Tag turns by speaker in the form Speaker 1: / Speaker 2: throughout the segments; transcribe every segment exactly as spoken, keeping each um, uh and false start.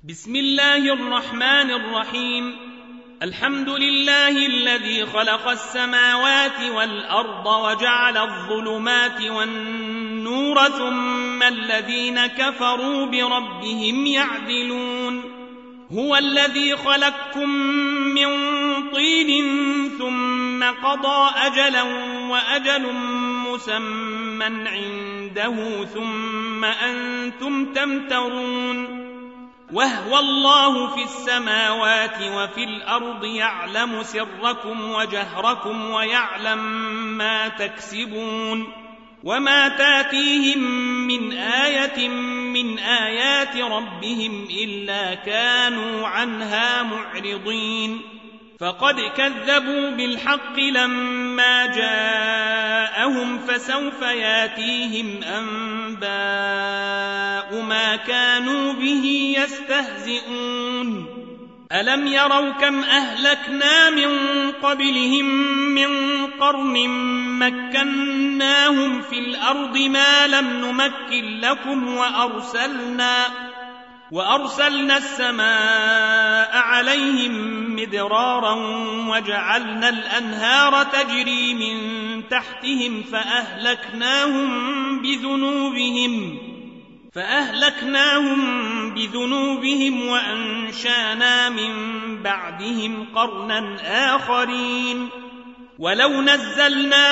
Speaker 1: بسم الله الرحمن الرحيم. الحمد لله الذي خلق السماوات والأرض وجعل الظلمات والنور ثم الذين كفروا بربهم يعدلون. هو الذي خلقكم من طين ثم قضى أجلا وأجل مسمى عنده ثم أنتم تمترون. وهو الله في السماوات وفي الأرض يعلم سركم وجهركم ويعلم ما تكسبون. وما تاتيهم من آية من آيات ربهم إلا كانوا عنها معرضين. فقد كذبوا بالحق لما جاءهم فسوف ياتيهم أنباء ما كانوا به يستهزئون. ألم يروا كم أهلكنا من قبلهم من قرن مكناهم في الأرض ما لم نمكن لكم وأرسلنا وأرسلنا السماء عليهم مدرارا وجعلنا الأنهار تجري من تحتهم فأهلكناهم بذنوبهم فأهلكناهم بذنوبهم وأنشانا من بعدهم قرنا آخرين. ولو نزلنا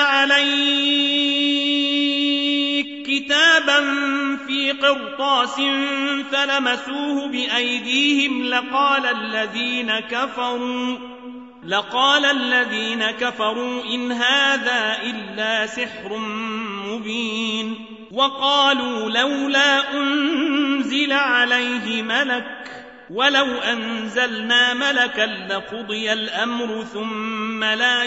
Speaker 1: عليك كتابا في قرطاس فلمسوه بأيديهم لقال الذين كفروا لقال الذين كفروا إن هذا إلا سحر مبين. وقالوا لولا أنزل عليه ملك ولو أنزلنا ملكا لقضي الأمر ثم لا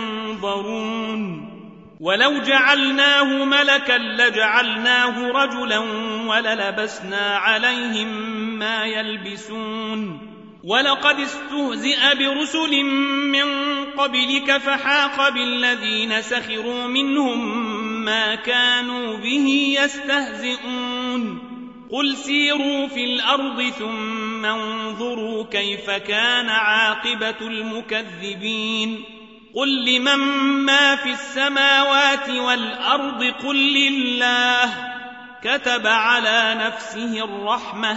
Speaker 1: ينظرون. ولو جعلناه ملكا لجعلناه رجلا وللبسنا عليهم ما يلبسون. ولقد استهزئ برسل من قبلك فحاق بالذين سخروا منهم ما كانوا به يستهزئون. قل سيروا في الأرض ثم انظروا كيف كان عاقبة المكذبين. قل لمن ما في السماوات والأرض قل لله كتب على نفسه الرحمة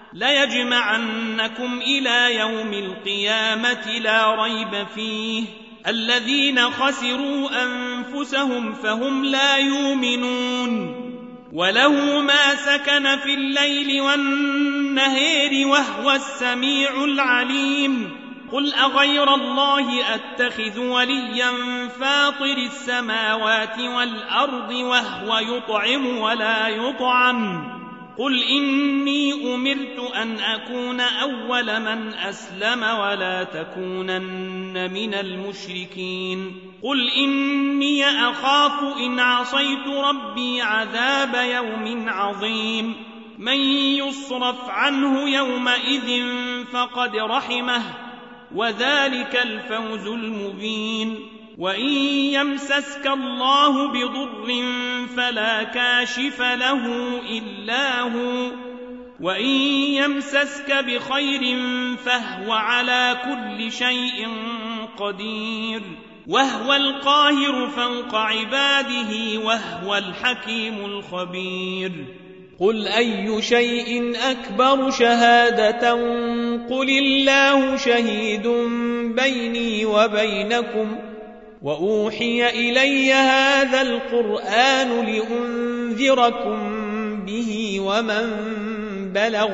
Speaker 1: ليجمعنكم إلى يوم القيامة لا ريب فيه. الذين خسروا أنفسهم فهم لا يؤمنون. وله ما سكن في الليل والنهار وهو السميع العليم. قل أغير الله أتخذ وليا فاطر السماوات والأرض وهو يطعم ولا يطعم. قل إني أمرت أن أكون أول من أسلم ولا تكونن من المشركين. قل إني أخاف إن عصيت ربي عذاب يوم عظيم. من يصرف عنه يومئذ فقد رحمه وذلك الفوز المبين. وإن يمسسك الله بضر فلا كاشف له إلا هو وإن يمسسك بخير فهو على كل شيء قدير. وهو القاهر فوق عباده وهو الحكيم الخبير.
Speaker 2: قل أي شيء أكبر شهادة قل الله شهيد بيني وبينكم وأوحي إلي هذا القرآن لأنذركم به ومن بلغ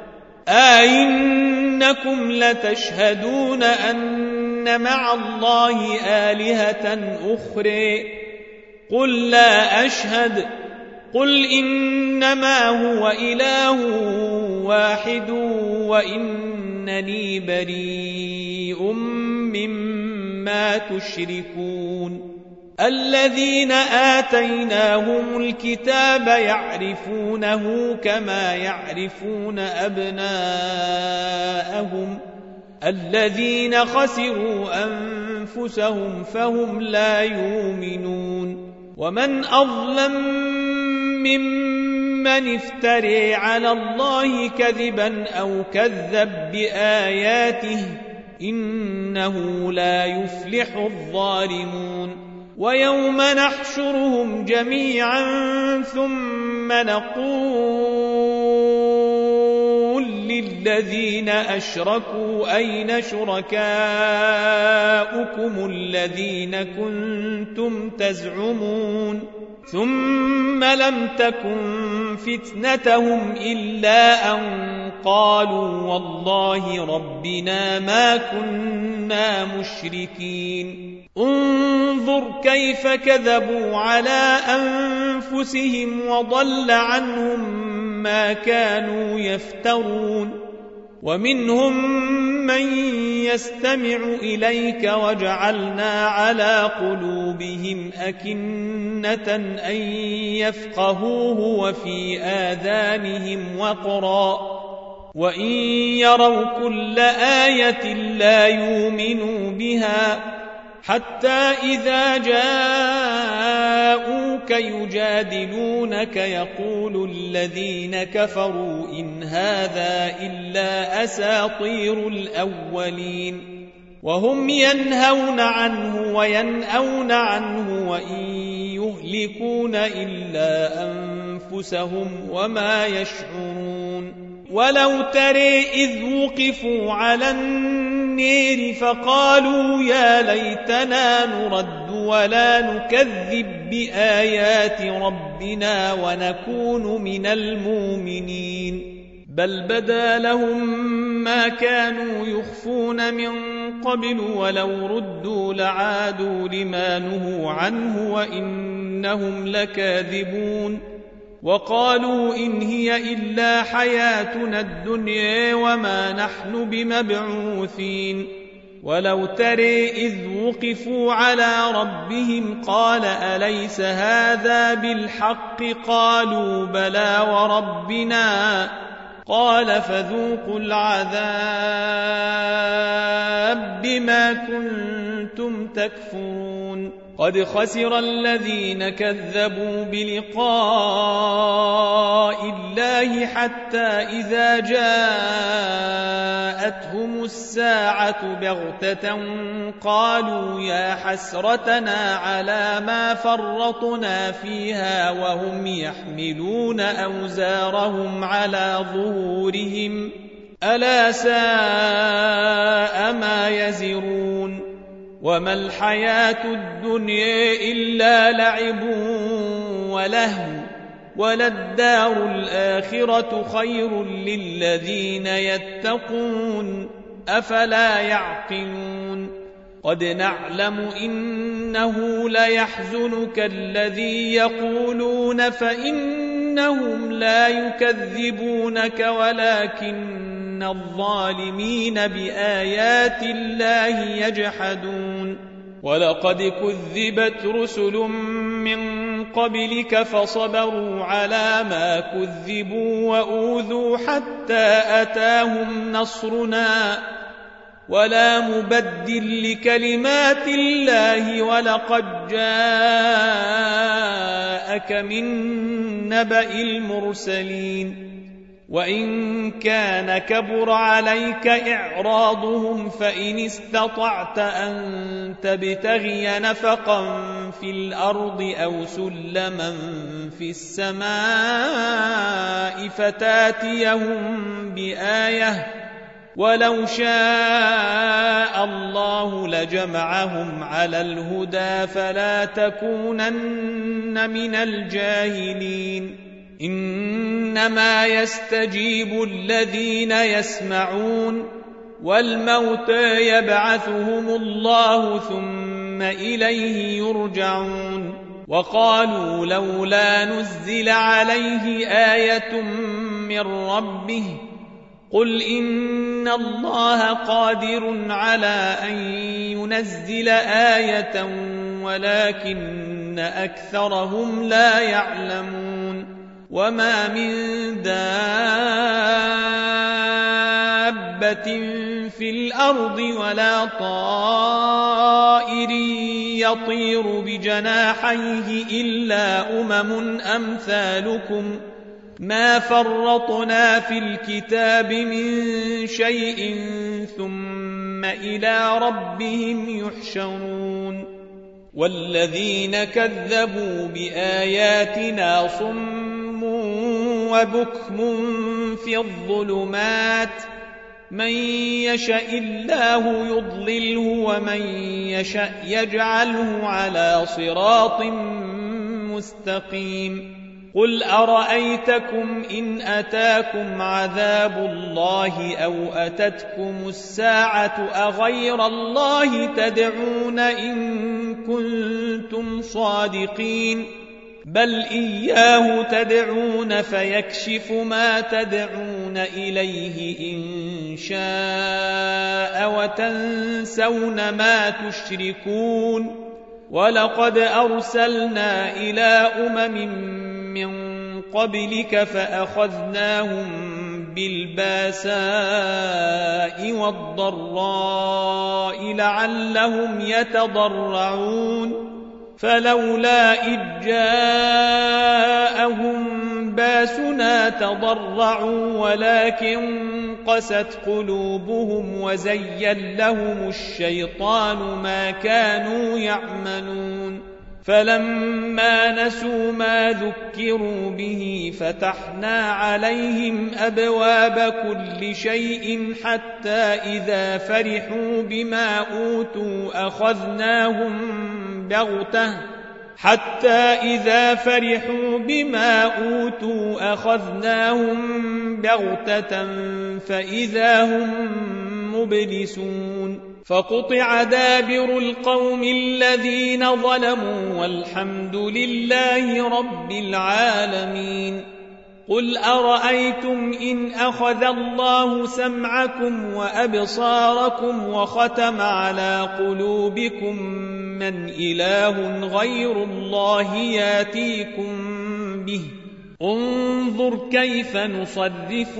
Speaker 2: أئنكم لتشهدون أن مع الله آلهة أخرى قل لا أشهد قل إنما هو إله واحد وإنني بريء مما تشركون. الذين آتيناهم الكتاب يعرفونه كما يعرفون أبناءهم الذين خسروا أنفسهم فهم لا يؤمنون. ومن أظلم ممن من افتري على الله كذبا أو كذب بآياته إنه لا يفلح الظالمون ويوم نحشرهم جميعا ثم نقول للذين أشركوا أين شركاؤكم الذين كنتم تزعمون ثم لم تكن فتنتهم إلا أن قالوا والله ربنا ما كنا مشركين انظر كيف كذبوا على أنفسهم وضل عنهم ما كانوا يفترون ومنهم من يستمع إليك وجعلنا على قلوبهم أكنة أن يفقهوه وفي آذانهم وقرا وإن يروا كل آية لا يؤمنوا بها حتى إذا جاءوك يجادلونك يقول الذين كفروا إن هذا إلا أساطير الأولين وهم ينهون عنه وينأون عنه وإن يهلكون إلا أنفسهم وما يشعرون ولو ترى إذ وقفوا على النير فقالوا يا ليتنا نرد ولا نكذب بآيات ربنا ونكون من المؤمنين بل بدا لهم ما كانوا يخفون من قبل ولو ردوا لعادوا لما نهوا عنه وإنهم لكاذبون وقالوا إن هي إلا حياتنا الدنيا وما نحن بمبعوثين ولو ترى إذ وقفوا على ربهم قال أليس هذا بالحق قالوا بلى وربنا قال فذوقوا العذاب بما كنتم تكفرون قد خسر الذين كذبوا بلقاء الله حتى إذا جاءتهم الساعة بغتة قالوا يا حسرتنا على ما فرطنا فيها وهم يحملون أوزارهم على ظهورهم ألا ساء ما يزرون وما الحياة الدنيا إلا لعب ولهو وللدار الآخرة خير للذين يتقون أفلا يعقلون قد نعلم إنه ليحزنك الذي يقولون فإنهم لا يكذبونك ولكن الظالمين بآيات الله يجحدون ولقد كذبت رسل من قبلك فصبروا على ما كذبوا وأوذوا حتى أتاهم نصرنا ولا مبدل لكلمات الله ولقد جاءك من نبأ المرسلين وإن كان كبر عليك إعراضهم فإن استطعت أن تبتغي نفقا في الأرض أو سلما في السماء فتاتيهم بآية ولو شاء الله لجمعهم على الهدى فلا تكونن من الجاهلين إنما يستجيب الذين يسمعون والموتى يبعثهم الله ثم إليه يرجعون وقالوا لولا نزل عليه آية من ربه قل إن الله قادر على أن ينزل آية ولكن أكثرهم لا يعلمون وما من دابة في الأرض ولا طائر يطير بجناحيه إلا أمم أمثالكم ما فرطنا في الكتاب من شيء ثم إلى ربهم يحشرون والذين كذبوا بآياتنا صم وبكم في الظلمات من يشاء الله يضلله ومن يشاء يجعله على صراط مستقيم قل أرأيتكم إن أتاكم عذاب الله أو أتتكم الساعة أغير الله تدعون إن كنتم صادقين بل إياه تدعون فيكشف ما تدعون إليه إن شاء وتنسون ما تشركون ولقد أرسلنا إلى أمم من قبلك فأخذناهم بالباساء والضراء لعلهم يتضرعون فلولا إذ جاءهم باسنا تضرعوا ولكن قست قلوبهم وزين لهم الشيطان ما كانوا يعملون فلما نسوا ما ذكروا به فتحنا عليهم أبواب كل شيء حتى إذا فرحوا بما أوتوا أخذناهم بغتة حتى إذا فرحوا بما أوتوا أخذناهم بغتة فإذا هم مبلسون فقطع دابر القوم الذين ظلموا والحمد لله رب العالمين قل أرأيتم إن أخذ الله سمعكم وأبصاركم وختم على قلوبكم من إله غير الله ياتيكم به انظر كيف نصرف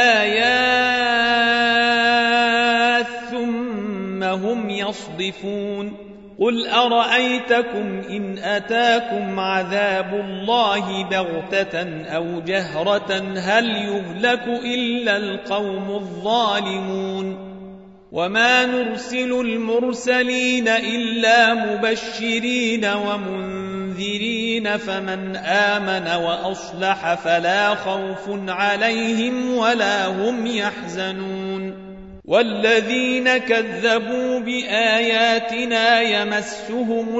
Speaker 2: الآيات ثم هم يصدفون قل أرأيتكم إن أتاكم عذاب الله بغتة أو جهرة هل يهلك إلا القوم الظالمون وما نرسل المرسلين إلا مبشرين ومنذرين فمن آمن وأصلح فلا خوف عليهم ولا هم يحزنون والذين كذبوا بآياتنا يمسهم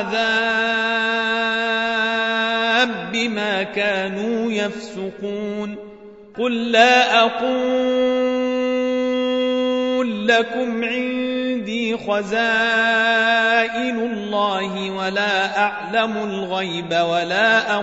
Speaker 2: العذاب بما كانوا يفسقون قل لا أقول لكم عندي خزائن الله ولا أعلم الغيب ولا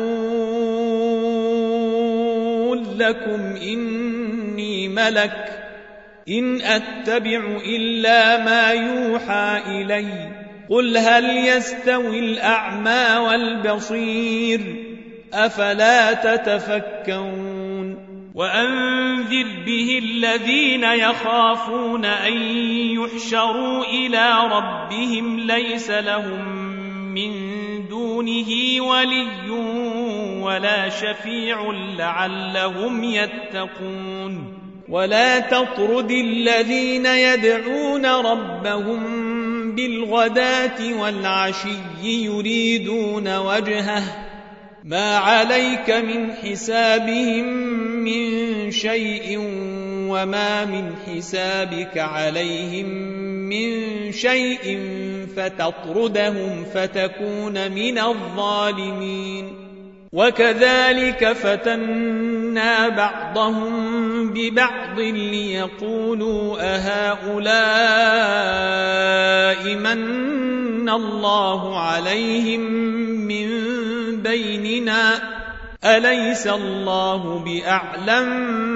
Speaker 2: أقول لكم إني ملك إن أتبع إلا ما يوحى إلي قل هل يستوي الأعمى والبصير أفلا تتفكرون
Speaker 1: وأنذر به الذين يخافون أن يحشروا إلى ربهم ليس لهم من دونه ولي ولا شفيع لعلهم يتقون
Speaker 2: ولا تطرد الذين يدعون ربهم بالغداة والعشي يريدون وجهه ما عليك من حسابهم من شيء وما من حسابك عليهم من شيء فتطردهم فتكون من الظالمين وكذلك فتنا بعضهم ببعض ليقولوا أهؤلاء من الله عليهم من بيننا أليس الله بأعلم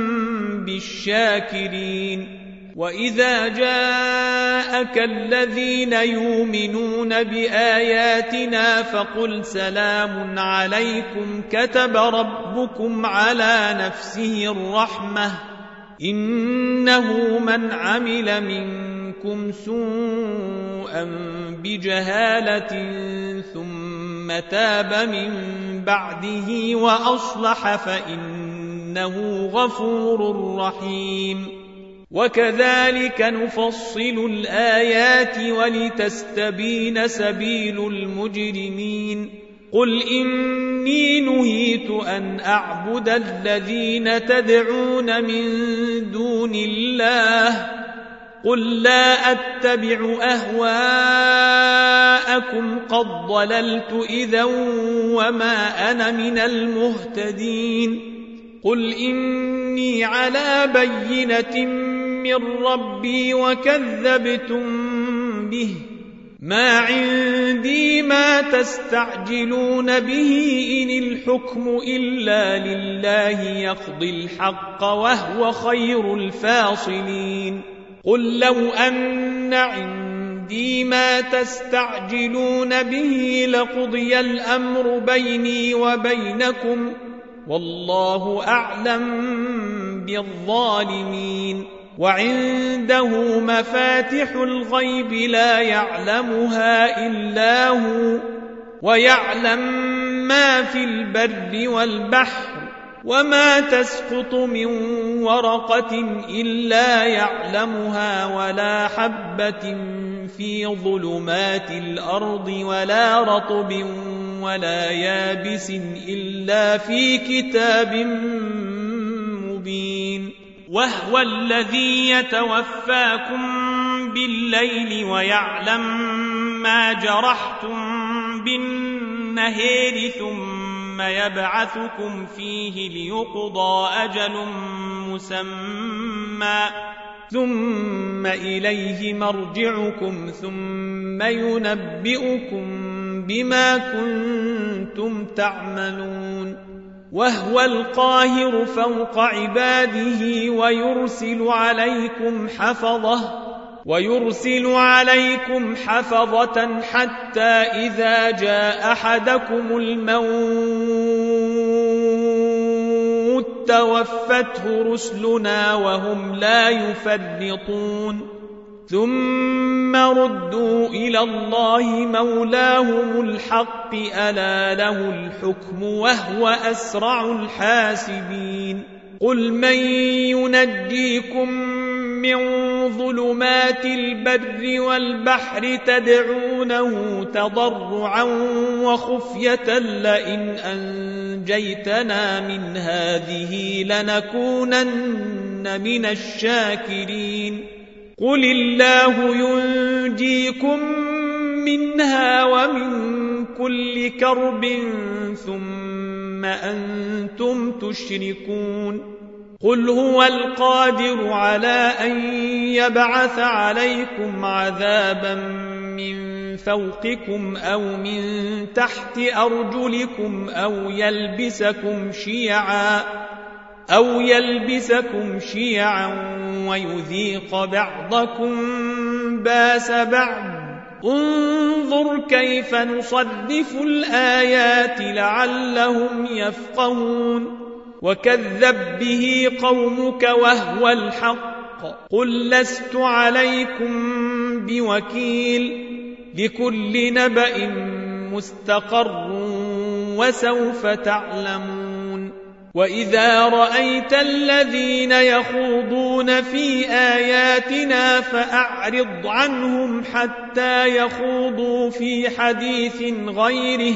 Speaker 2: بالشاكرين وإذا جاءك الذين يؤمنون بآياتنا فقل سلام عليكم كتب ربكم على نفسه الرحمة إنه من عمل منكم سوءا بجهالة ثم تاب من بعده وأصلح فإنه غفور رحيم. وكذلك نفصل الآيات ولتستبين سبيل المجرمين. قل إني نهيت أن أعبد الذين تدعون من دون الله قل لا أتبع أهواءكم قد ضللت إذا وما أنا من المهتدين. قل إني على بينة من ربي وكذبتم به ما عندي ما تستعجلون به إن الحكم إلا لله يقضي الحق وهو خير الفاصلين. قل لو أن عندي ما تستعجلون به لقضي الأمر بيني وبينكم والله أعلم بالظالمين. وعنده مفاتح الغيب لا يعلمها إلا هو ويعلم ما في البر والبحر وما تسقط من ورقة إلا يعلمها ولا حبة في ظلمات الأرض ولا رطب ولا يابس إلا في كتاب مبين.
Speaker 1: وهو الذي يتوفاكم بالليل ويعلم ما جرحتم بالنهار ثم يبعثكم فيه ليقضى أجل مسمى ثم إليه مرجعكم ثم ينبئكم بما كنتم تعملون. وهو القاهر فوق عباده ويرسل عليكم حفظة ويرسل عليكم حفظة حتى إذا جاء أحدكم الموت توفته رسلنا وهم لا يفرطون. ثم ردوا إلى الله مولاهم الحق ألا له الحكم وهو أسرع الحاسبين. قل من ينجيكم من ظلمات البر والبحر تدعونه تضرعا وخفية لئن أنجيتنا من هذه لنكونن من الشاكرين. قل الله ينجيكم منها ومن كل كرب ثم أنتم تشركون. قل هو القادر على أن يبعث عليكم عذابا من فوقكم أو من تحت أرجلكم أو يلبسكم شيعا أو يلبسكم شيعا ويذيق بعضكم باس بعض. انظر كيف نصرف الآيات لعلهم يفقهون. وكذب به قومك وهو الحق. قل لست عليكم بوكيل لكل نبأ مستقر وسوف تعلمون. وإذا رأيت الذين يخوضون في آياتنا فأعرض عنهم حتى يخوضوا في حديث غيره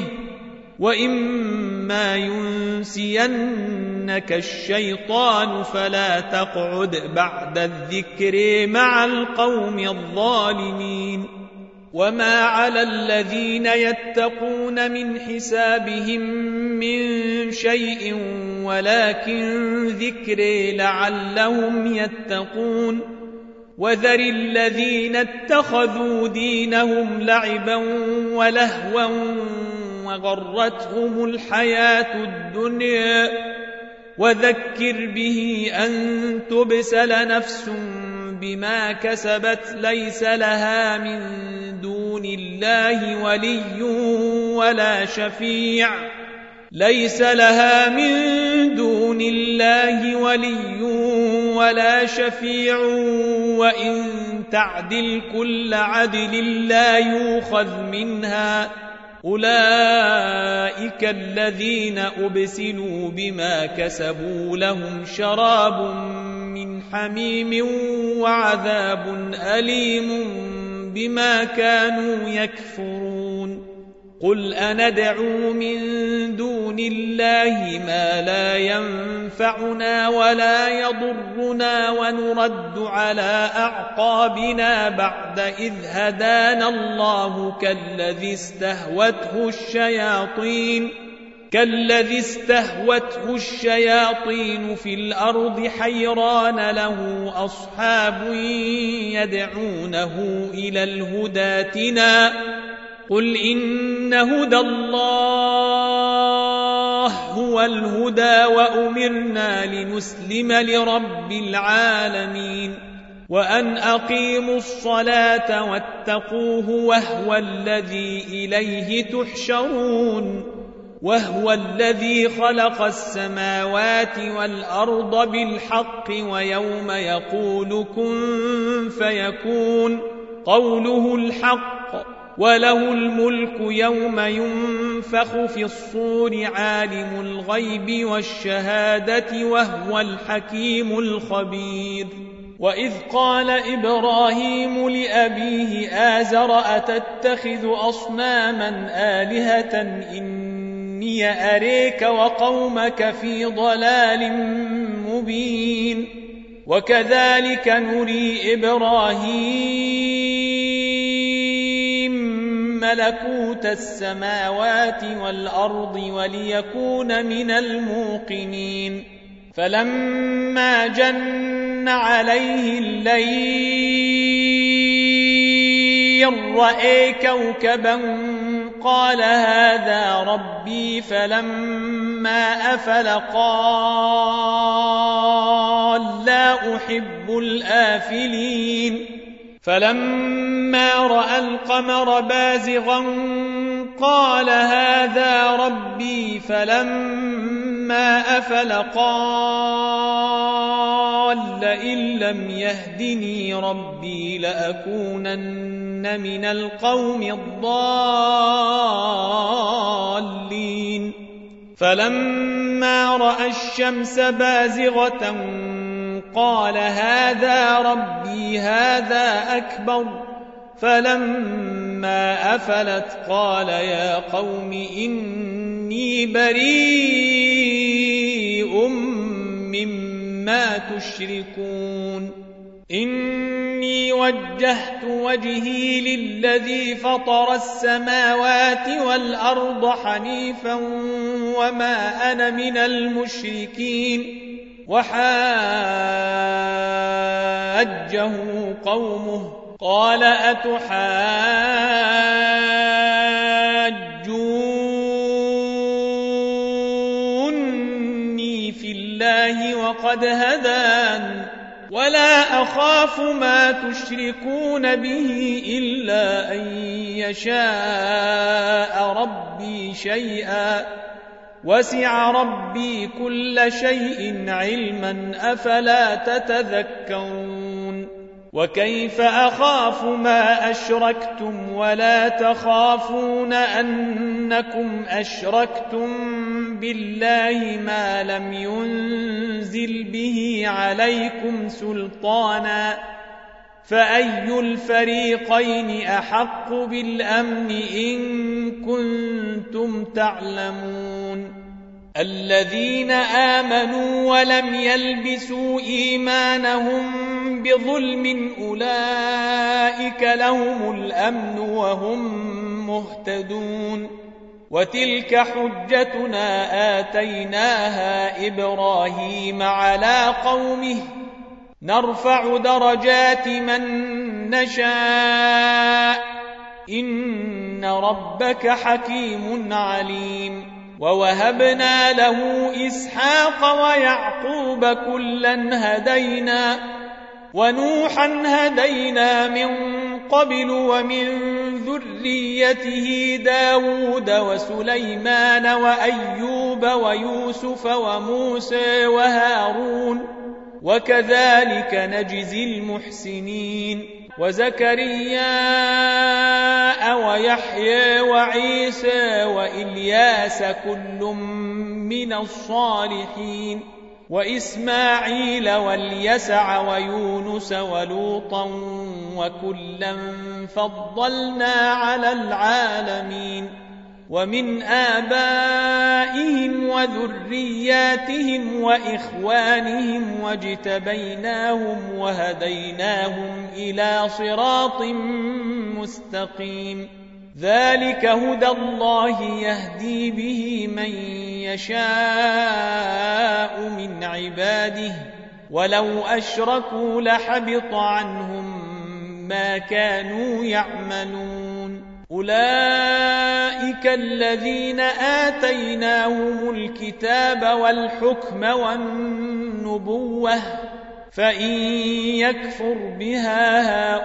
Speaker 1: وإما ينسينك الشيطان فلا تقعد بعد الذكر مع القوم الظالمين. وما على الذين يتقون من حسابهم من شيء ولكن ذكر لعلهم يتقون. وذر الذين اتخذوا دينهم لعبا ولهوا وغرتهم الحياة الدنيا وذكر به أن تبسل نفس بما كسبت ليس لها من دون الله ولي ولا شفيع ليس لها من دون الله ولي ولا شفيع وإن تعدل كل عدل لا يؤخذ منها أولئك الذين أبسلوا بما كسبوا لهم شراب من حميم وعذاب أليم بما كانوا يكفرون قل أندعو من دون الله ما لا ينفعنا ولا يضرنا ونرد على أعقابنا بعد إذ هدانا الله كالذي استهوته الشياطين كالذي استهوته الشياطين في الأرض حيران له أصحاب يدعونه إلى الهدى ائتنا قل إن هدى الله هو الهدى وأمرنا لنسلم لرب العالمين وأن أقيموا الصلاة واتقوه وهو الذي إليه تحشرون وهو الذي خلق السماوات والأرض بالحق ويوم يقول كن فيكون قوله الحق وله الملك يوم ينفخ في الصور عالم الغيب والشهادة وهو الحكيم الخبير وإذ قال إبراهيم لأبيه آزر أتتخذ أصناما آلهة إني أريك وقومك في ضلال مبين وكذلك نري إبراهيم ملكوت السماوات والأرض وليكون من الموقنين فلما جن عليه الليل رأى كوكبا قال هذا ربي فلما أفل قال لا أحب الآفلين فلما رأى القمر بازغا قال هذا ربي فلما أفل قال لئن لم يهدني ربي لأكونن من القوم الضالين فلما رأى الشمس بازغة قال هذا ربي هذا أكبر فلما أفلت قال يا قوم إني بريء مما تشركون إني وجهت وجهي للذي فطر السماوات والأرض حنيفا وما أنا من المشركين وحاجه قومه قال أتحاجوني في الله وقد هدان ولا أخاف ما تشركون به إلا أن يشاء ربي شيئا وسع ربي كل شيء علما أفلا تتذكرون وكيف أخاف ما أشركتم ولا تخافون أنكم أشركتم بالله ما لم ينزل به عليكم سلطانا فأي الفريقين أحق بالأمن إن كنتم تعلمون الذين آمنوا ولم يلبسوا إيمانهم بظلم أولئك لهم الأمن وهم مهتدون وتلك حجتنا آتيناها إبراهيم على قومه نرفع درجات من نشاء إن ربك حكيم عليم ووهبنا له إسحاق ويعقوب كلا هدينا ونوحا هدينا من قبل ومن ذريته داود وسليمان وأيوب ويوسف وموسى وهارون وكذلك نجزي المحسنين
Speaker 2: وزكريا ويحيى وعيسى وإلياس كل من الصالحين وإسماعيل واليسع ويونس ولوطا وكلا فضلنا على العالمين ومن آبائهم وذرياتهم وإخوانهم واجتبيناهم وهديناهم إلى صراط مستقيم ذلك هدى الله يهدي به من يشاء من عباده ولو أشركوا لحبط عنهم ما كانوا يعملون أولئك الذين آتيناهم الكتاب والحكم والنبوة فإن يكفر بها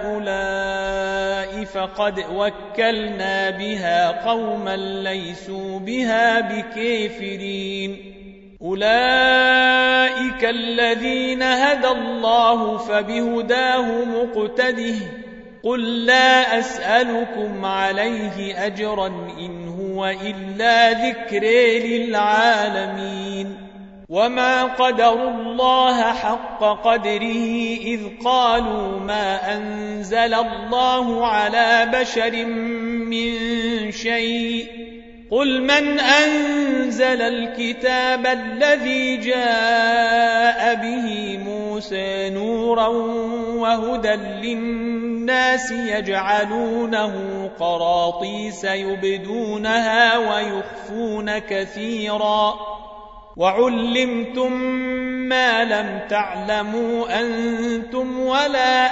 Speaker 2: هؤلاء فقد وكلنا بها قوما ليسوا بها بكافرين أولئك الذين هدى الله فبهداه مقتده قل لا أسألكم عليه أجرا إن هو إلا ذكر للعالمين وما قدروا الله حق قدره إذ قالوا ما أنزل الله على بشر من شيء قل من أنزل الكتاب الذي جاء به موسى نورا وهدى للناس يجعلونه قراطيس يبدونها ويخفون كثيرا وعلمتم ما لم تعلموا أنتم ولا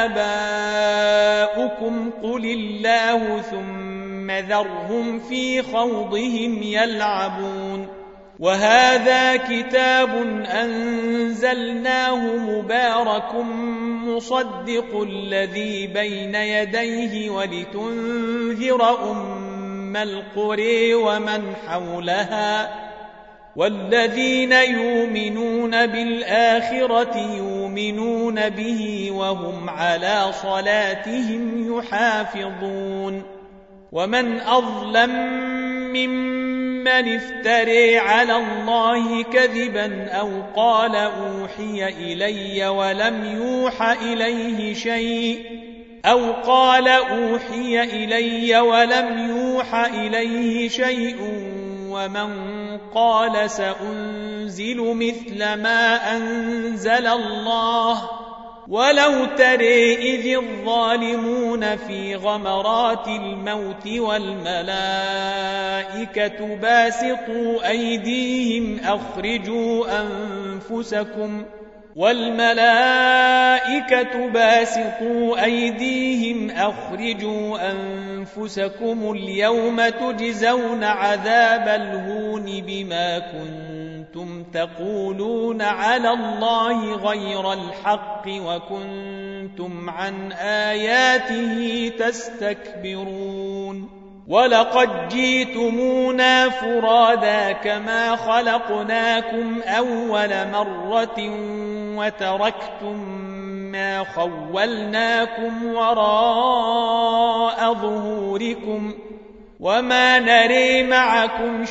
Speaker 2: آباؤكم قل الله ثم ذرهم في خوضهم يلعبون وهذا كتاب أنزلناه مبارك مصدق الذي بين يديه ولتنذر أم القرى ومن حولها والذين يؤمنون بالآخرة يؤمنون به وهم على صلاتهم يحافظون ومن أظلم ممن افترى على الله كذبا أو قال أوحي إلي ولم يوحى إليه شيء أو قال أوحي إلي ولم يوحى إليه شيء ومن قال سأنزل مثل ما أنزل الله ولو ترى إذ الظالمون في غمرات الموت والملائكة باسطوا أيديهم أخرجوا أنفسكم والملائكة باسطوا أيديهم أخرجوا أنفسكم اليوم تجزون عذاب الهون بما كنتم تقولون على الله غير الحق وكنتم عن آياته تستكبرون ولقد جئتمونا فرادا كما خلقناكم أول مرة وتركتم ما خولناكم وراء ظهوركم وما نري معكم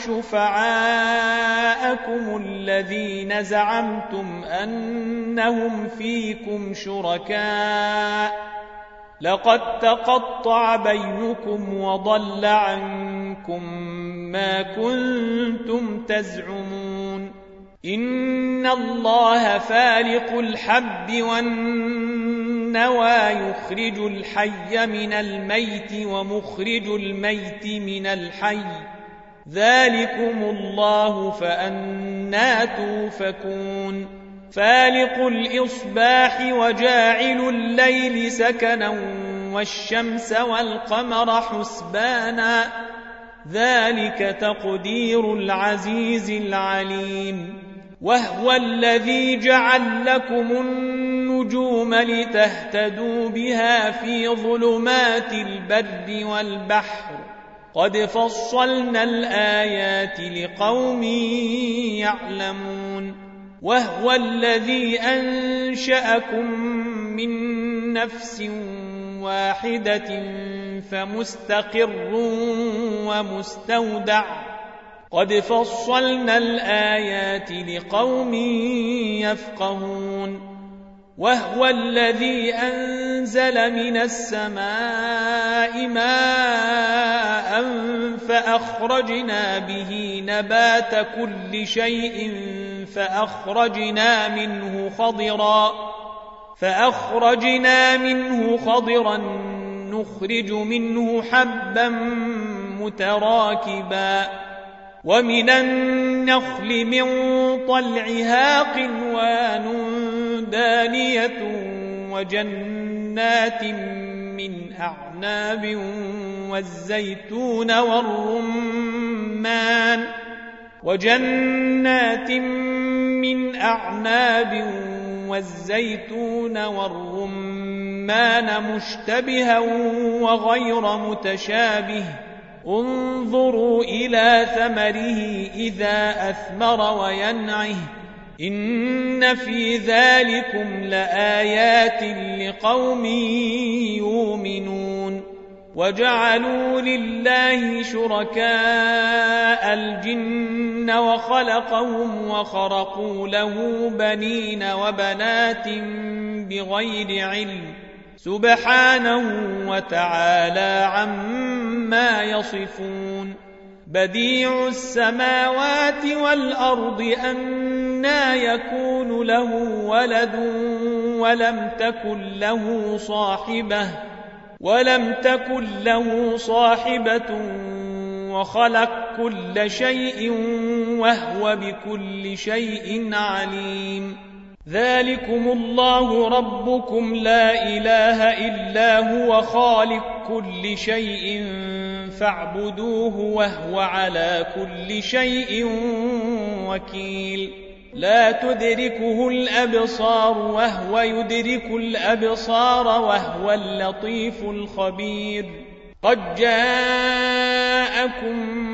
Speaker 2: شفعاءكم الذين زعمتم أنهم فيكم شركاء لقد تقطع بينكم وضل عنكم ما كنتم تزعمون إن الله فالق الحب والنوى يخرج الحي من الميت ومخرج الميت من الحي ذلكم الله فأنى توفكون فالق الإصباح وجاعل الليل سكنا والشمس والقمر حسبانا ذلك تقدير العزيز العليم وهو الذي جعل لكم النجوم لتهتدوا بها في ظلمات البر والبحر قد فصلنا الآيات لقوم يعلمون وهو الذي أنشأكم من نفس واحدة فمستقر ومستودع قد فصلنا الآيات لقوم يفقهون وهو الذي أنزل من السماء ماء فأخرجنا به نبات كل شيء فأخرجنا منه خضرا فأخرجنا منه خضرا نخرج منه حبا متراكبا ومن النخل من طلعها قنوان دانية وجنات من أعناب والزيتون والرمان وجنات من أعناب والزيتون والرمان مشتبها وغير متشابه انظروا إلى ثمره إذا أثمر وينعه إن في ذلكم لآيات لقوم يؤمنون وجعلوا لله شركاء الجن وخلقهم وخرقوا له بنين وبنات بغير علم سبحانه وتعالى عما يصفون بديع السماوات والأرض أنى يكون له ولد ولم تكن له صاحبة ولم تكن له صاحبة وخلق كل شيء وهو بكل شيء عليم ذلكم الله ربكم لا إله إلا هو خالق كل شيء فاعبدوه وهو على كل شيء وكيل لا تدركه الأبصار وهو يدرك الأبصار وهو اللطيف الخبير قد جاءكم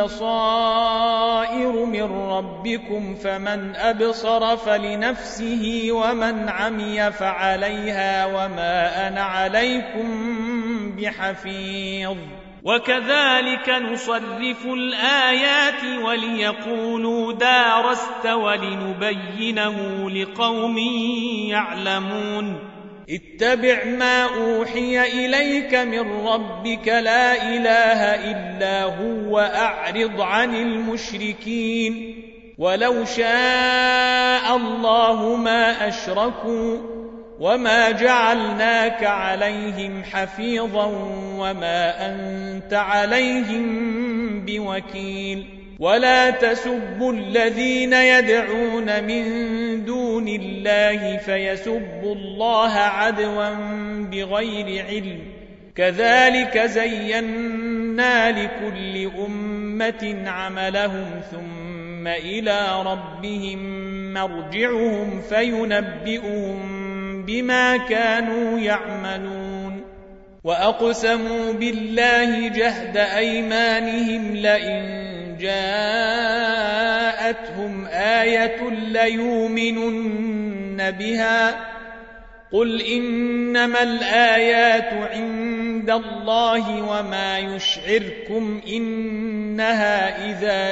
Speaker 2: بصائر من ربكم فمن أبصر فلنفسه ومن عمي فعليها وما أنا عليكم بحفيظ وكذلك نصرف الآيات وليقولوا دارست ولنبينه لقوم يعلمون اتبع ما أوحي إليك من ربك لا إله إلا هو أعرض عن المشركين ولو شاء الله ما أشركوا وما جعلناك عليهم حفيظا وما أنت عليهم بوكيل ولا تسبوا الذين يدعون من دون الله فيسبوا الله عدوا بغير علم كذلك زينا لكل أمة عملهم ثم إلى ربهم مرجعهم فينبئهم بما كانوا يعملون وأقسموا بالله جهد أيمانهم لئن جاءتهم آية ليؤمنن بها قل إنما الآيات عند الله وما يشعركم إنها إذا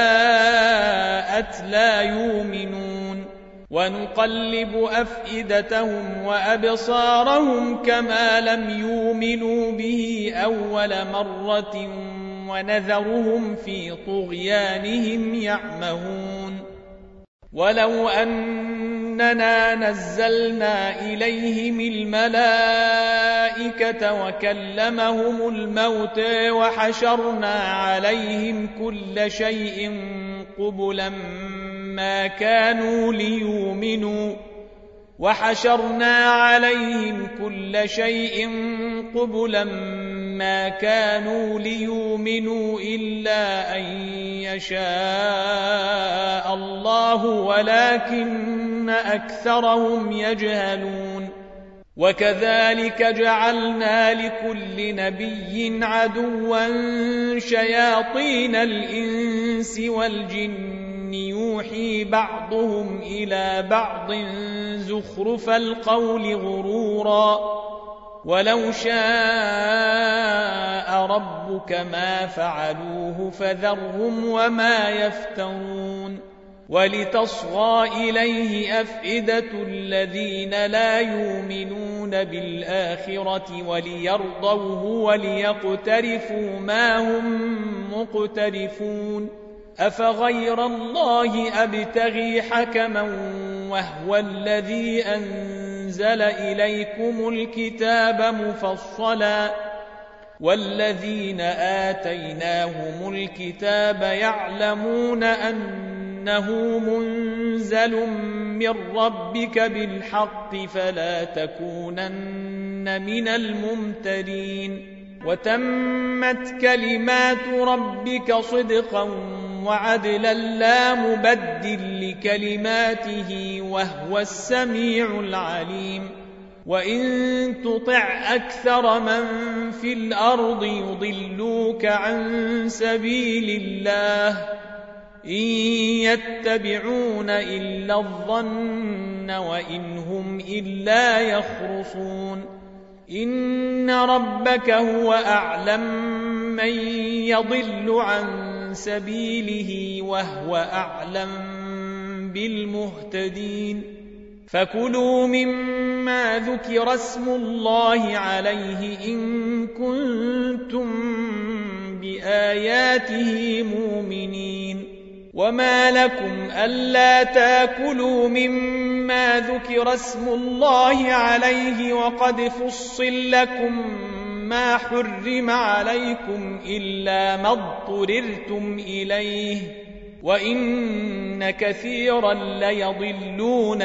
Speaker 2: جاءت لا يؤمنون ونقلب أفئدتهم وأبصارهم كما لم يؤمنوا به أول مرة ونذرهم في طغيانهم يعمهون ولو أننا نزلنا إليهم الملائكة وكلمهم الموت وحشرنا عليهم كل شيء قبلا ما كانوا ليؤمنوا وحشرنا عليهم كل شيء قبلا ما كانوا ليؤمنوا إلا أن يشاء الله ولكن أكثرهم يجهلون وكذلك جعلنا لكل نبي عدوا شياطين الإنس والجن يوحي بعضهم إلى بعض زخرف القول غرورا ولو شاء ربك ما فعلوه فذرهم وما يفترون ولتصغى إليه أفئدة الذين لا يؤمنون بالآخرة وليرضوه وليقترفوا ما هم مقترفون أفغير الله أبتغي حكما وهو الذي أنزل إليكم الكتاب مفصلا والذين آتيناهم الكتاب يعلمون أنه منزل من ربك بالحق فلا تكونن من الممترين وتمت كلمات ربك صدقا وعدلا لا مبدل لكلماته وهو السميع العليم وإن تطع أكثر من في الأرض يضلوك عن سبيل الله إن يتبعون إلا الظن وإن هم إلا يخرصون إن ربك هو أعلم من يضل عن سبيله وهو أعلم بالمهتدين فكلوا مما ذكر اسم الله عليه إن كنتم بآياته مؤمنين وما لكم ألا تاكلوا مما ذكر اسم الله عليه وقد فصل لكم ما حرم عليكم إلا ما اضطررتم إليه وإن كثيرا ليضلون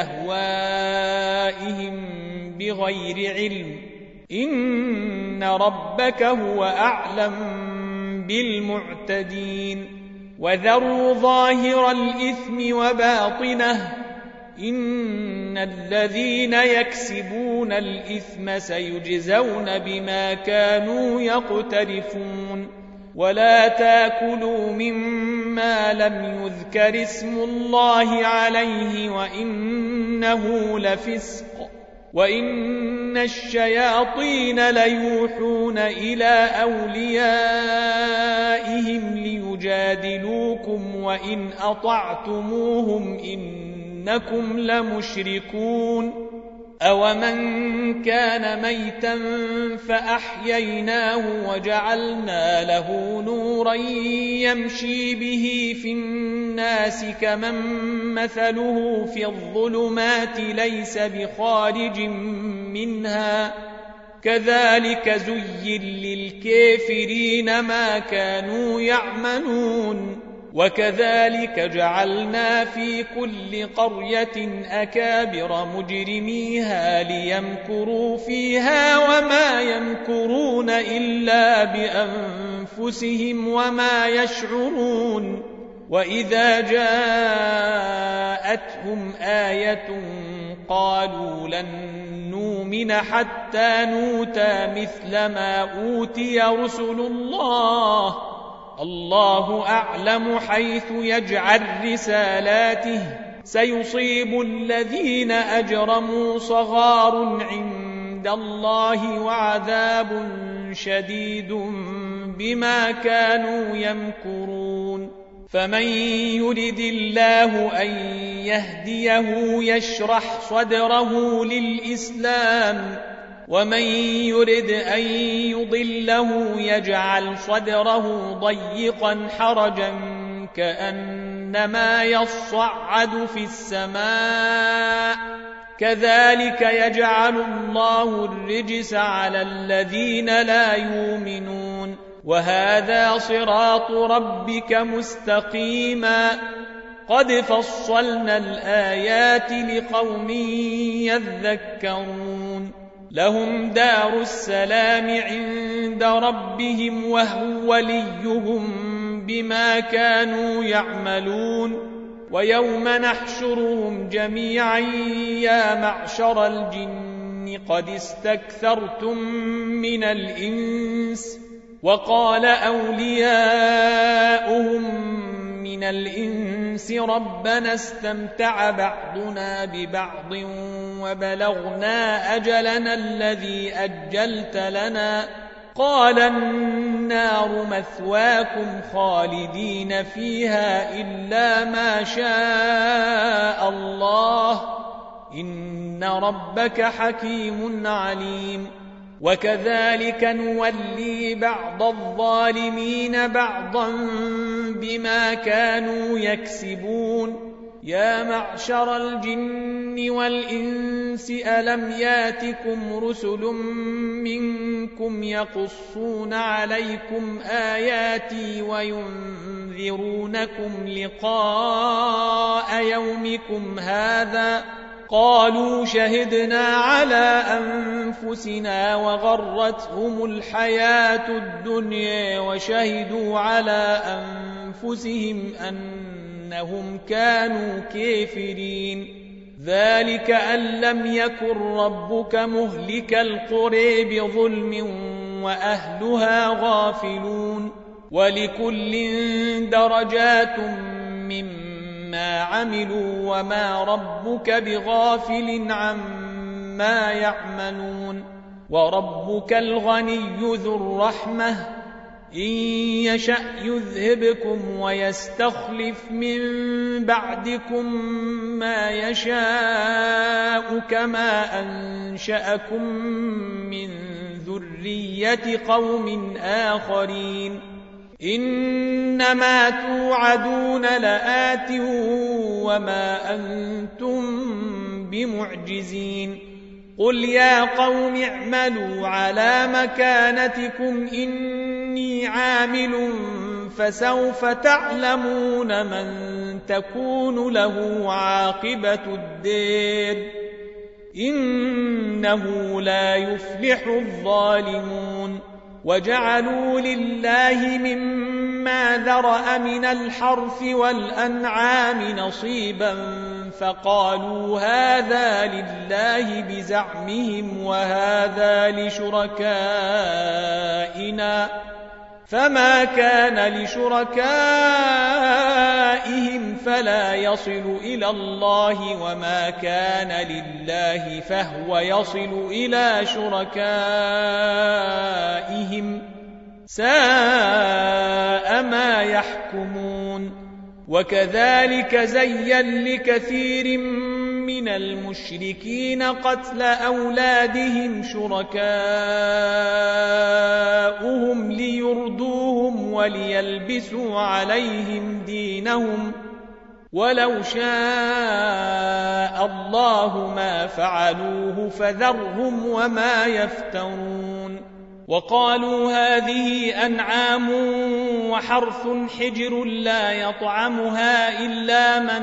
Speaker 2: بأهوائهم بغير علم إن ربك هو أعلم بالمعتدين وذروا ظاهر الإثم وباطنه إن الذين يكسبون الإثم سيجزون بما كانوا يقترفون ولا تاكلوا مما لم يذكر اسم الله عليه وإنه لفسق وإن الشياطين ليوحون إلى أوليائهم ليجادلوكم وإن أطعتموهم إنكم لمشركون أومن كان ميتا فأحييناه وجعلنا له نورا يمشي به في الناس كمن مثله في الظلمات ليس بخارج منها كذلك زين للكافرين ما كانوا يعملون وكذلك جعلنا في كل قرية أكابر مجرميها ليمكروا فيها وما يمكرون إلا بأنفسهم وما يشعرون وإذا جاءتهم آية قالوا لن نؤمن حتى نؤتى مثل ما أوتي رسل الله الله أعلم حيث يجعل رسالاته سيصيب الذين أجرموا صغار عند الله وعذاب شديد بما كانوا يمكرون فمن يرد الله أن يهديه يشرح صدره للإسلام ومن يرد أن يضله يجعل صدره ضيقا حرجا كأنما يصعد في السماء كذلك يجعل الله الرجس على الذين لا يؤمنون وهذا صراط ربك مستقيما قد فصلنا الآيات لقوم يذكرون لهم دار السلام عند ربهم وهو وليهم بما كانوا يعملون ويوم نحشرهم جميعا يا معشر الجن قد استكثرتم من الإنس وقال أولياؤهم من الإنس ربنا استمتع بعضنا ببعض وبلغنا أجلنا الذي أجلت لنا قال النار مثواكم خالدين فيها إلا ما شاء الله إن ربك حكيم عليم وكذلك نولي بعض الظالمين بعضا بما كانوا يكسبون يا معشر الجن والإنس ألم ياتكم رسل منكم يقصون عليكم آياتي وينذرونكم لقاء يومكم هذا قالوا شهدنا على أنفسنا وغرتهم الحياة الدنيا وشهدوا على أنفسهم أنهم كانوا كافرين ذلك أن لم يكن ربك مهلك القرى بظلم وأهلها غافلون ولكل درجات مما عملوا وما ربك بغافل عما يعملون وربك الغني ذو الرحمة إن يشأ يذهبكم ويستخلف من بعدكم ما يشاء كما أنشأكم من ذرية قوم آخرين إنما توعدون لآت وما أنتم بمعجزين قل يا قوم اعملوا على مكانتكم إني عامل فسوف تعلمون من تكون له عاقبة الدار إنه لا يفلح الظالمون وجعلوا لله مما ذرأ من الحرث والأنعام نصيبا فقالوا هذا لله بزعمهم وهذا لشركائنا فما كان لشركائهم فلا يصل إلى الله وما كان لله فهو يصل إلى شركائهم ساء ما يحكمون وكذلك زين لكثير من المشركين قتل أولادهم شركاؤهم ليردوهم وليلبسوا عليهم دينهم ولو شاء الله ما فعلوه فذرهم وما يفترون وقالوا هذه أنعام وحرث حجر لا يطعمها إلا من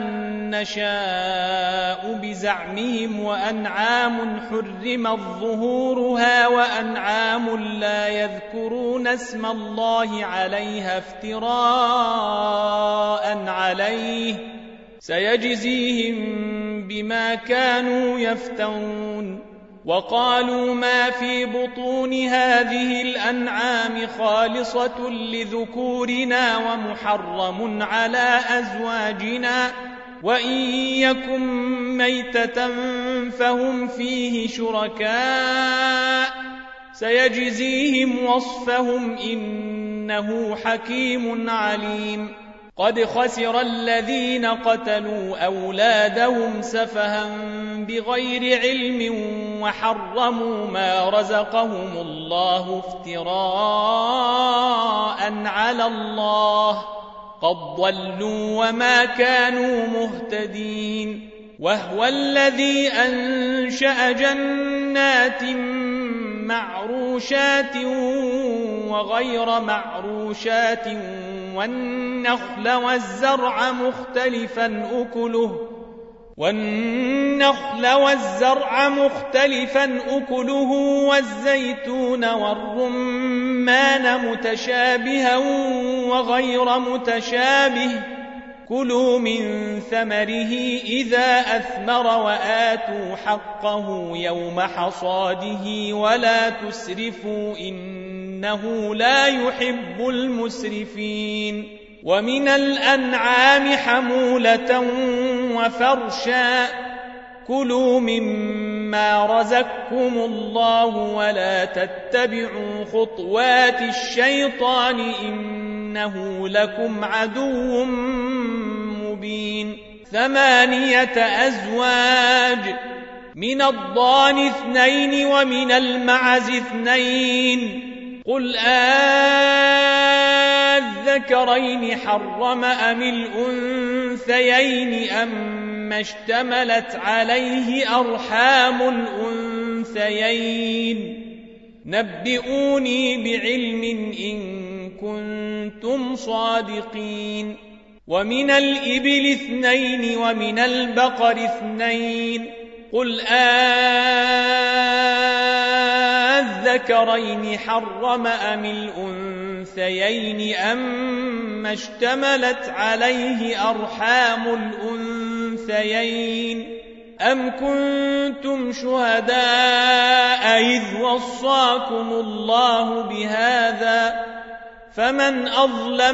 Speaker 2: نشاء بزعمهم وأنعام حرمت ظهورها وأنعام لا يذكرون اسم الله عليها افتراء عليه سيجزيهم بما كانوا يفترون وقالوا ما في بطون هذه الأنعام خالصة لذكورنا ومحرم على أزواجنا وإن يكن ميتة فهم فيه شركاء سيجزيهم وصفهم إنه حكيم عليم قد خسر الذين قتلوا أولادهم سفها بغير علم وحرموا ما رزقهم الله افتراء على الله قد ضلوا وما كانوا مهتدين وهو الذي أنشأ جنات معروشات وغير معروشات والنخل والزرع مختلفا أكله والنخل والزرع مختلفا أكله والزيتون والرمان متشابها وغير متشابه كلوا من ثمره إذا أثمر وآتوا حقه يوم حصاده ولا تسرفوا إنه لا يحب المسرفين ومن الأنعام حمولة وفرشا كلوا مما رزقكم الله ولا تتبعوا خطوات الشيطان إنه لكم عدو مبين. ثمانية أزواج، من الضأن اثنين ومن المعز اثنين، قل آذكرين حرم أم الأنثيين أما اشتملت عليه أرحام الأنثيين؟ نبئوني بعلم إن كنتم صادقين. ومن الإبل اثنين ومن البقر اثنين، قل آذكرين حرم أم الأنثيين أما اشتملت عليه أرحام الأنثيين؟ أم كنتم شهداء إذ وصاكم الله بهذا؟ فمن أظلم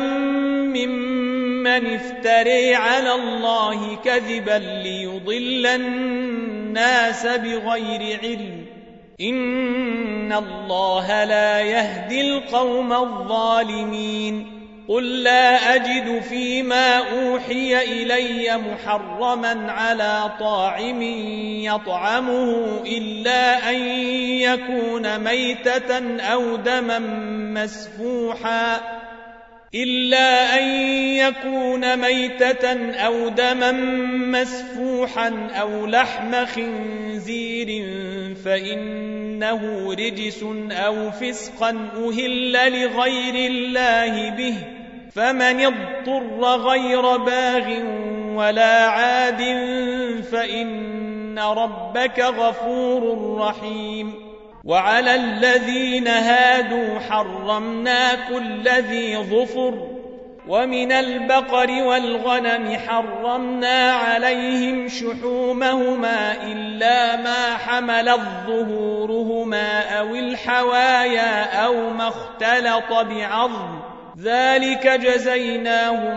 Speaker 2: ممن افتري على الله كذبا ليضل الناس بغير علم، إن الله لا يهدي القوم الظالمين. قل لا أجد فيما أوحي إلي محرما على طاعم يطعمه إلا أن يكون ميتة أو دما مسفوحا إلا أن يكون ميتة أو دما مسفوحا أو لحم خنزير فإنه رجس أو فسقا أهل لغير الله به، فمن اضطر غير باغ ولا عاد فإن ربك غفور رحيم. وعلى الذين هادوا حرمنا كل ذي ظفر، ومن البقر والغنم حرمنا عليهم شحومهما إلا ما حملت ظهورهما أو الحوايا أو ما اختلط بعظم، ذلك جزيناهم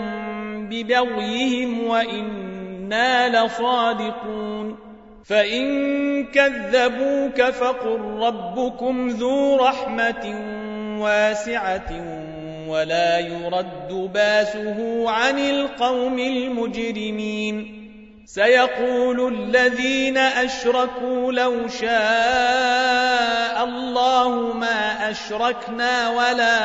Speaker 2: ببغيهم وإنا لصادقون. فإن كذبوك فقل ربكم ذو رحمة واسعة ولا يرد باسه عن القوم المجرمين. سيقول الذين أشركوا لو شاء الله ما أشركنا ولا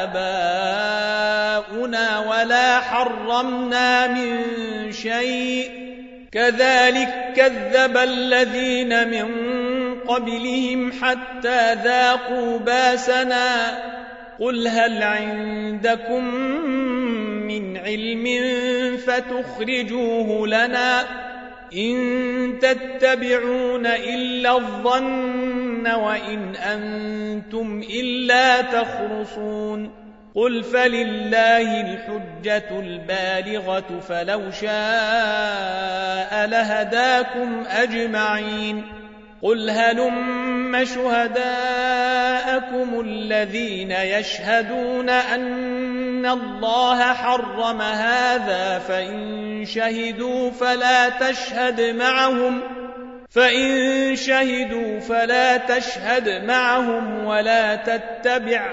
Speaker 2: آباؤنا ولا حرمنا من شيء كذلك كذب الذين من قبلهم حتى ذاقوا باسنا. قل هل عندكم من علم فتخرجوه لنا؟ إن تتبعون إلا الظن وإن أنتم إلا تخرصون. قل فلله الحجة البالغة فلو شاء لهداكم أجمعين. قل هلم شهداءكم الذين يشهدون أن الله حرم هذا فإن شهدوا فلا تشهد معهم فإن شهدوا فلا تشهد معهم ولا تتبع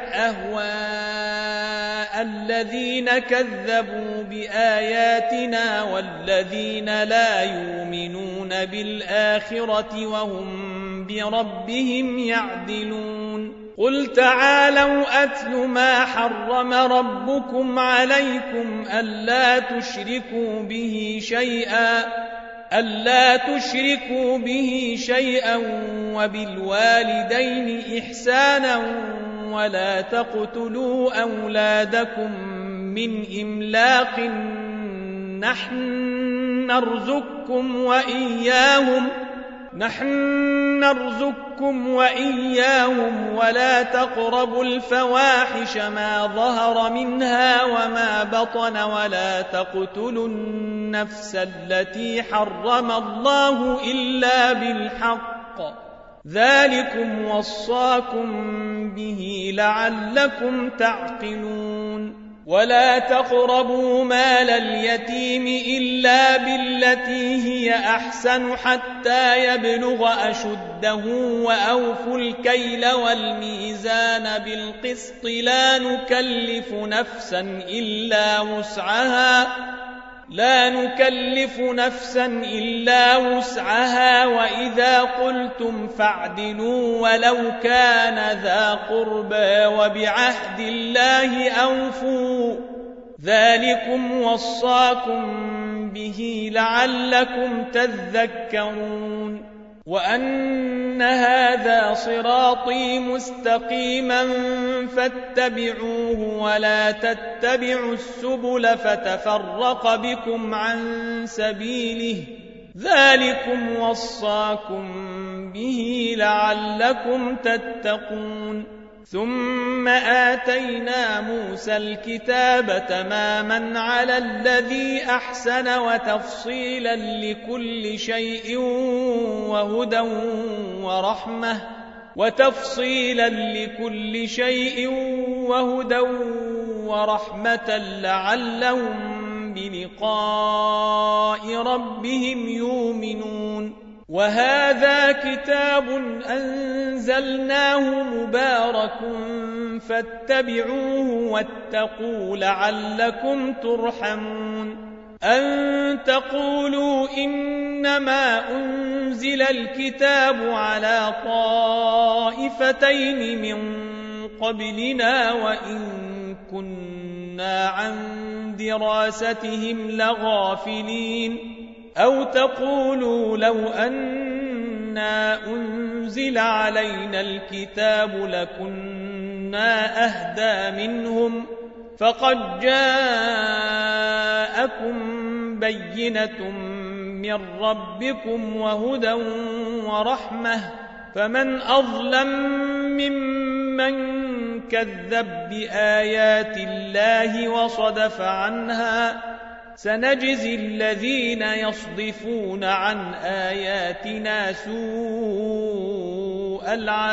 Speaker 2: أهواء الذين كذبوا بآياتنا والذين لا يؤمنون بالآخرة وهم بربهم يعدلون. قل تعالوا أتل ما حرم ربكم عليكم ألا تشركوا به شيئا ألا تشركوا به شيئا وبالوالدين إحسانا ولا تقتلوا أولادكم من إملاق نحن نرزقكم وإياهم نحن نرزقكم وإياهم ولا تقربوا الفواحش ما ظهر منها وما بطن ولا تقتلوا النفس التي حرم الله إلا بالحق ذلكم وصاكم به لعلكم تعقلون. ولا تقربوا مال اليتيم إلا بالتي هي أحسن حتى يبلغ أشده وأوفوا الكيل والميزان بالقسط لا نكلف نفسا إلا وسعها لا نكلف نفسا إلا وسعها وإذا قلتم فاعدلوا ولو كان ذا قربى وبعهد الله أوفوا ذلكم وصاكم به لعلكم تذكرون وأن هذا صراطي مستقيما فاتبعوه ولا تتبعوا السبل فتفرق بكم عن سبيله ذلكم وصاكم به لعلكم تتقون ثم آتينا موسى الكتاب تماما على الذي أحسن وتفصيلا لكل شيء وهدى ورحمة وتفصيلا لكل شيء وهدى ورحمة لعلهم بلقاء ربهم يؤمنون وهذا كتاب أنزلناه مبارك فاتبعوه واتقوا لعلكم ترحمون أن تقولوا إنما أنزل الكتاب على طائفتين من قبلنا وإن كنا عن دراستهم لغافلين أو تقولوا لو أنا أنزل علينا الكتاب لكنا أهدى منهم فقد جاءكم بينة من ربكم وهدى ورحمة فمن أظلم ممن كذب بآيات الله وصدف عنها سنجزي الذين يصدفون عن آياتنا سوء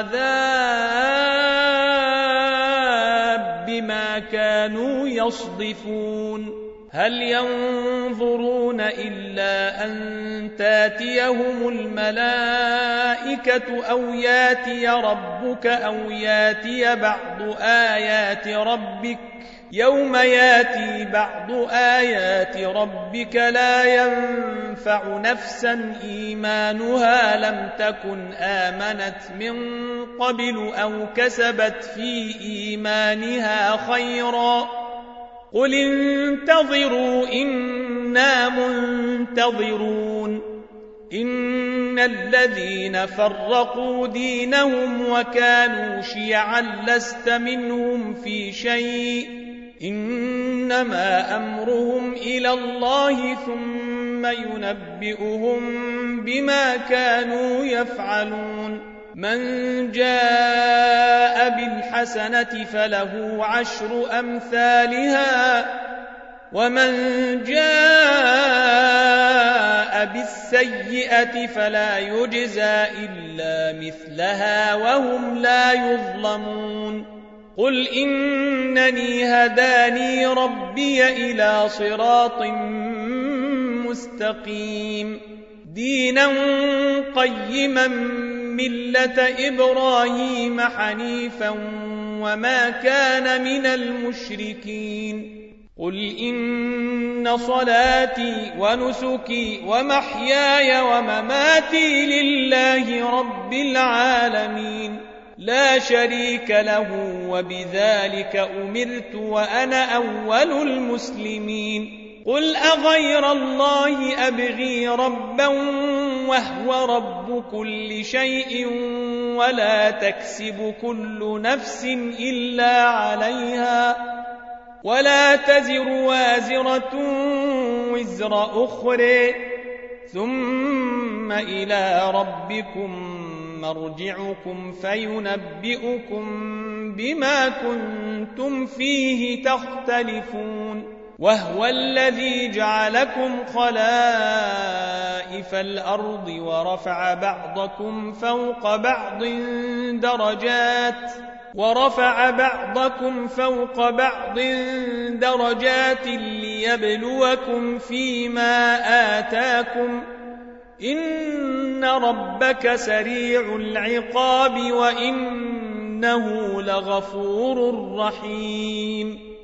Speaker 2: العذاب بما كانوا يصدفون هل ينظرون إلا أن تاتيهم الملائكة أو ياتي ربك أو ياتي بعض آيات ربك يوم ياتي بعض آيات ربك لا ينفع نفسا إيمانها لم تكن آمنت من قبل أو كسبت في إيمانها خيرا قل انتظروا إنا منتظرون إن الذين فرقوا دينهم وكانوا شيعا لست منهم في شيء إنما أمرهم إلى الله ثم ينبئهم بما كانوا يفعلون من جاء بالحسنة فله عشر أمثالها ومن جاء بالسيئة فلا يجزى إلا مثلها وهم لا يظلمون قل إنني هداني ربي إلى صراط مستقيم دينا قيما ملة إبراهيم حنيفا وما كان من المشركين قل إن صلاتي ونسكي ومحياي ومماتي لله رب العالمين لا شريك له وبذلك أمرت وأنا أول المسلمين قل أغير الله أبغي ربا وهو رب كل شيء ولا تكسب كل نفس إلا عليها ولا تزر وازرة وزر أخرى ثم إلى ربكم مرجعكم فينبئكم بما كنتم فيه تختلفون وهو الذي جعلكم خلائف الأرض ورفع بعضكم فوق بعض درجات
Speaker 1: ورفع بعضكم فوق بعض درجات ليبلوكم فيما آتاكم إن ربك سريع العقاب وإنه لغفور رحيم